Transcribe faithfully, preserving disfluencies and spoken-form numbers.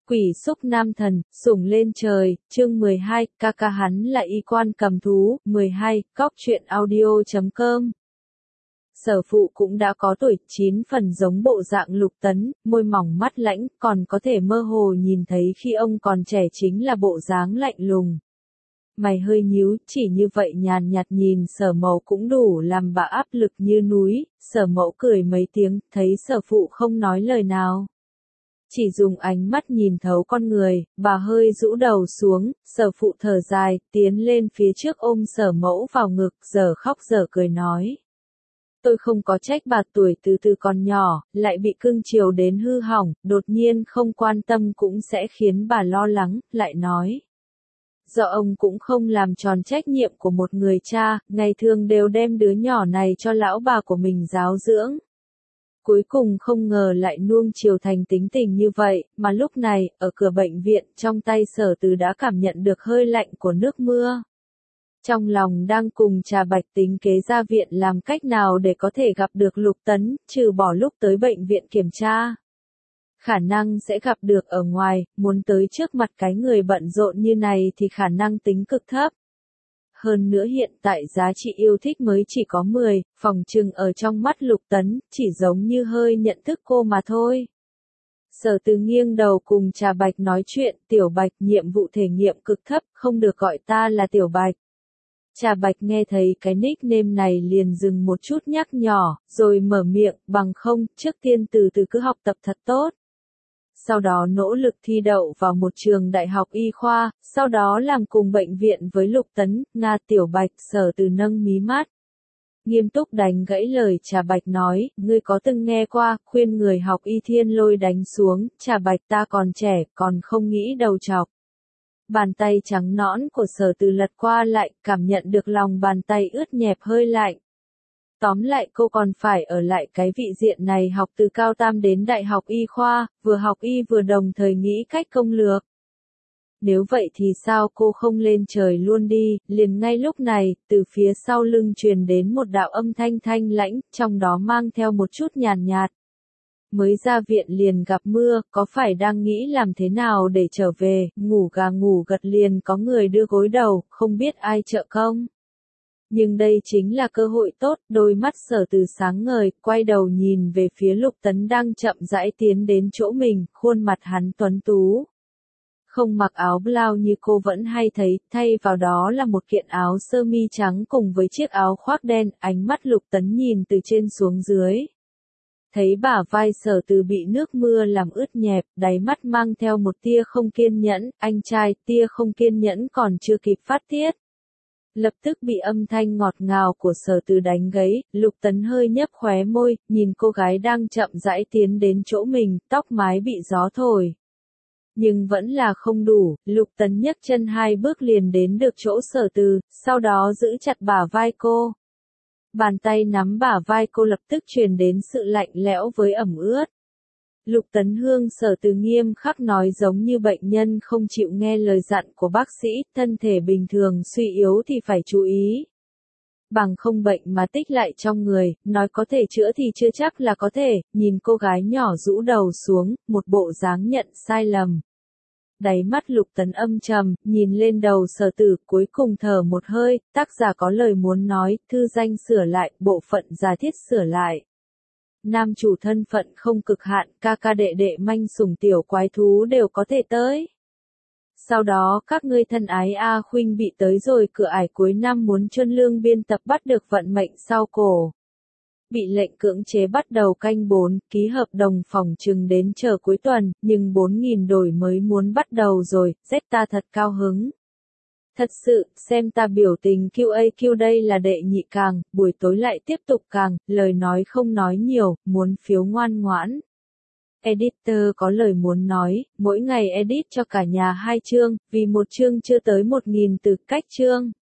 Quỷ xúc nam thần, sủng lên trời, chương mười hai, ca ca hắn là y quan cầm thú, mười hai, cóc truyện audio chấm com. Sở phụ cũng đã có tuổi, chín phần giống bộ dạng Lục Tấn, môi mỏng mắt lãnh, còn có thể mơ hồ nhìn thấy khi ông còn trẻ chính là bộ dáng lạnh lùng. Mày hơi nhíu, chỉ như vậy nhàn nhạt nhìn Sở Mậu cũng đủ làm bà áp lực như núi. Sở Mậu cười mấy tiếng, thấy Sở phụ không nói lời nào. Chỉ dùng ánh mắt nhìn thấu con người, bà hơi rũ đầu xuống, Sở phụ thở dài, tiến lên phía trước ôm Sở Mẫu vào ngực, giờ khóc giờ cười nói. Tôi không có trách bà tuổi từ từ còn nhỏ, lại bị cưng chiều đến hư hỏng, đột nhiên không quan tâm cũng sẽ khiến bà lo lắng, lại nói. Do ông cũng không làm tròn trách nhiệm của một người cha, ngày thường đều đem đứa nhỏ này cho lão bà của mình giáo dưỡng. Cuối cùng không ngờ lại nuông chiều thành tính tình như vậy, mà lúc này, ở cửa bệnh viện, trong tay Sở Từ đã cảm nhận được hơi lạnh của nước mưa. Trong lòng đang cùng Trà Bạch tính kế ra viện làm cách nào để có thể gặp được Lục Tấn, trừ bỏ lúc tới bệnh viện kiểm tra. Khả năng sẽ gặp được ở ngoài, muốn tới trước mặt cái người bận rộn như này thì khả năng tính cực thấp. Hơn nữa hiện tại giá trị yêu thích mới chỉ có mười, phòng trừng ở trong mắt Lục Tấn, chỉ giống như hơi nhận thức cô mà thôi. Sở Từ nghiêng đầu cùng Trà Bạch nói chuyện, Tiểu Bạch nhiệm vụ thể nghiệm cực thấp, không được gọi ta là Tiểu Bạch. Trà Bạch nghe thấy cái nickname này liền dừng một chút nhắc nhỏ, rồi mở miệng, bằng không, trước tiên từ từ cứ học tập thật tốt. Sau đó nỗ lực thi đậu vào một trường đại học y khoa, sau đó làm cùng bệnh viện với Lục Tấn, Nga. Tiểu Bạch. Sở Từ nâng mí mắt. Nghiêm túc đánh gãy lời Trà Bạch nói, ngươi có từng nghe qua, khuyên người học y thiên lôi đánh xuống, Trà Bạch ta còn trẻ, còn không nghĩ đầu chọc. Bàn tay trắng nõn của Sở Từ lật qua lại, cảm nhận được lòng bàn tay ướt nhẹp hơi lạnh. Tóm lại cô còn phải ở lại cái vị diện này học từ cao tam đến đại học y khoa, vừa học y vừa đồng thời nghĩ cách công lược. Nếu vậy thì sao cô không lên trời luôn đi, liền ngay lúc này, từ phía sau lưng truyền đến một đạo âm thanh thanh lãnh, trong đó mang theo một chút nhàn nhạt. Mới ra viện liền gặp mưa, có phải đang nghĩ làm thế nào để trở về, ngủ gà ngủ gật liền có người đưa gối đầu, không biết ai trợ công. Nhưng đây chính là cơ hội tốt, đôi mắt Sở Từ sáng ngời, quay đầu nhìn về phía Lục Tấn đang chậm rãi tiến đến chỗ mình, khuôn mặt hắn tuấn tú. Không mặc áo blau như cô vẫn hay thấy, thay vào đó là một kiện áo sơ mi trắng cùng với chiếc áo khoác đen, ánh mắt Lục Tấn nhìn từ trên xuống dưới. Thấy bả vai Sở Từ bị nước mưa làm ướt nhẹp, đáy mắt mang theo một tia không kiên nhẫn, anh trai, tia không kiên nhẫn còn chưa kịp phát tiết. Lập tức bị âm thanh ngọt ngào của Sở Từ đánh gãy, Lục Tấn hơi nhếch khóe môi, nhìn cô gái đang chậm rãi tiến đến chỗ mình, tóc mái bị gió thổi. Nhưng vẫn là không đủ, Lục Tấn nhấc chân hai bước liền đến được chỗ Sở Từ, sau đó giữ chặt bả vai cô. Bàn tay nắm bả vai cô lập tức truyền đến sự lạnh lẽo với ẩm ướt. Lục Tấn Hương. Sở Từ nghiêm khắc nói giống như bệnh nhân không chịu nghe lời dặn của bác sĩ, thân thể bình thường suy yếu thì phải chú ý. Bằng không bệnh mà tích lại trong người, nói có thể chữa thì chưa chắc là có thể, nhìn cô gái nhỏ rũ đầu xuống, một bộ dáng nhận sai lầm. Đáy mắt Lục Tấn âm trầm, nhìn lên đầu Sở Từ, cuối cùng thở một hơi, tác giả có lời muốn nói, thư danh sửa lại, bộ phận giả thiết sửa lại. Nam chủ thân phận không cực hạn, ca ca đệ đệ manh sủng tiểu quái thú đều có thể tới. Sau đó các ngươi thân ái A Khuynh bị tới rồi, cửa ải cuối năm muốn chuân lương biên tập bắt được vận mệnh sau cổ. Bị lệnh cưỡng chế bắt đầu canh bốn, ký hợp đồng phòng trừng đến chờ cuối tuần, nhưng bốn nghìn đổi mới muốn bắt đầu rồi, Z ta thật cao hứng. Thật sự, xem ta biểu tình quy a quy đây là đệ nhị càng, buổi tối lại tiếp tục càng, lời nói không nói nhiều, muốn phiếu ngoan ngoãn. Editor có lời muốn nói, mỗi ngày edit cho cả nhà hai chương, vì một chương chưa tới một nghìn từ cách chương.